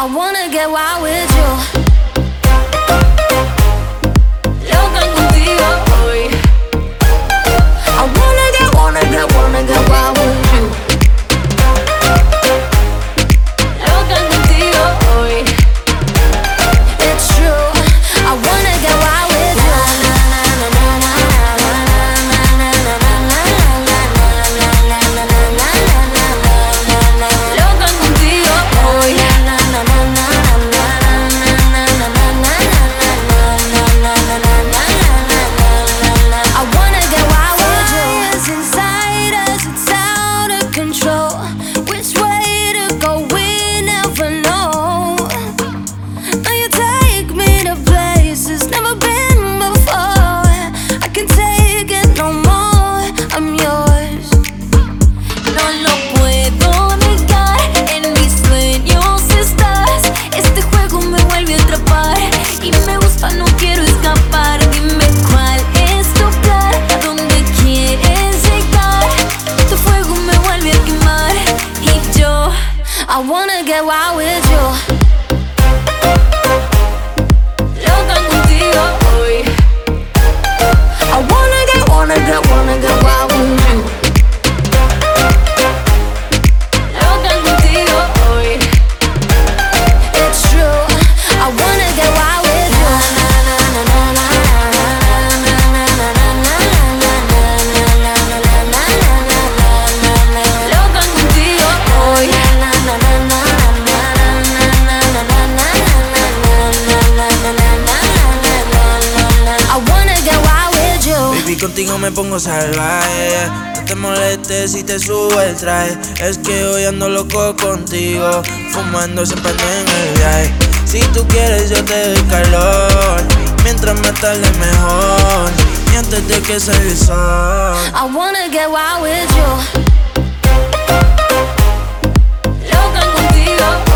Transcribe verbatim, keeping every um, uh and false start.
I wanna get wild with you. Loca contigo hoy. I wanna get, wanna get, wanna get wild with you. Loca contigo hoy. It's true. I wanna get wild with you. Loca contigo hoy. I wanna get wild with you. Fire's inside us, it's out of control. Which way to go, we never know. Now you take me to places never been before. I can't take it no more, I'm yours. No lo puedo negar, en mis sueños estás. Este juego me vuelve a atrapar y me gusta, no quiero escapar. Dime cuál es tu plan, a dónde quieres llegar. Tu fuego me vuelve a quemar y yo I wanna get wild with you. Loca contigo hoy. I wanna get, wanna get, wanna get wild with you. Loca contigo hoy. It's true. I wanna get wild with you. Loca contigo hoy. I wanna get wild with you. Baby, contigo me pongo salvaje. No te molestes si te subo el traje. Es que hoy ando loco contigo, fumando siempre ando en el viaje. Si tú quieres yo te doy calor, mientras más tarde mejor, y antes de que salga el sol. I wanna get wild with you. Loca contigo